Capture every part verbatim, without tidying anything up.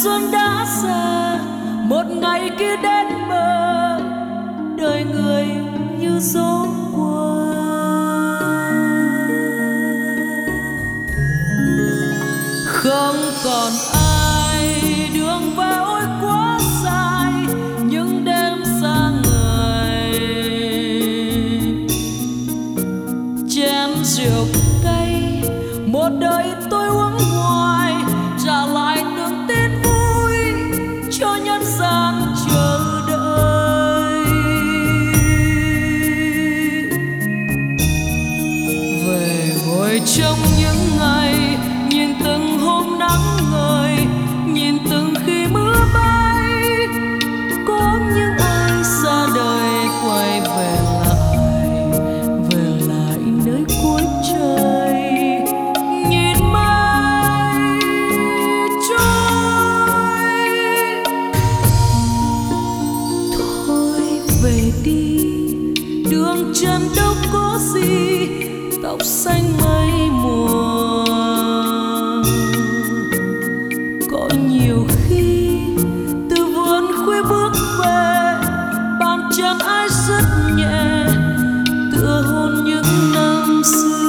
xuân đã xa, một ngày kia đến bờ, đời người như gió qua. Không còn ai, đường về ôi quá dài, những đêm xa người. Chén rượu cay, một đời tôi uống hoài, trả lại từng tin vui cho nhân gian chờ đợi. Về ngồi trong những ngày, nhìn từng hôm nắng ngời, nhìn từng khi mưa bay, có những ai xa đời quay về lại, về lại nơi cuối trời. Nhìn mây trôi, thôi về đi, đường chân đâu có gì, tóc xanh mây mùa. Có nhiều khi từ vườn khuya bước về, bàn chân ai rất nhẹ, tựa hôn những năm xưa.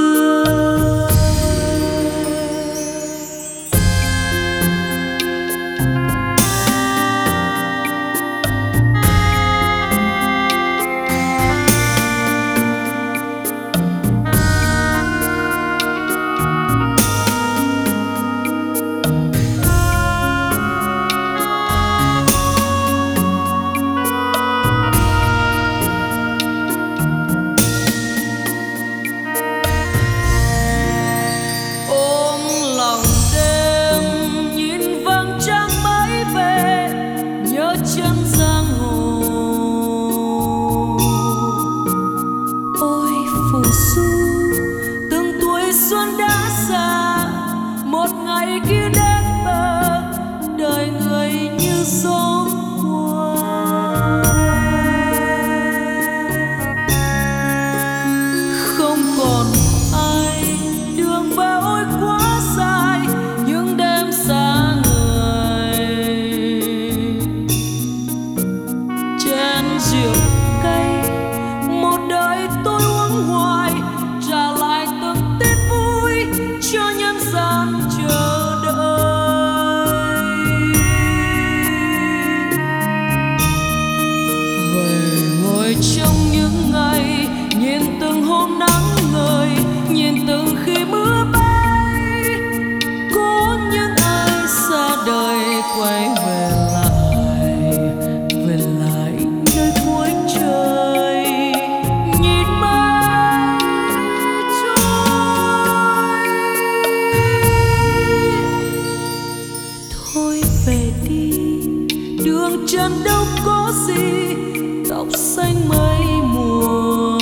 Trong những ngày, nhìn từng hôm nắng ngời, nhìn từng khi mưa bay, có những ai xa đời quay về lại, về lại nơi cuối trời. Nhìn mây trôi, thôi về đi, đường chân đâu có gì, tóc xanh mây mùa.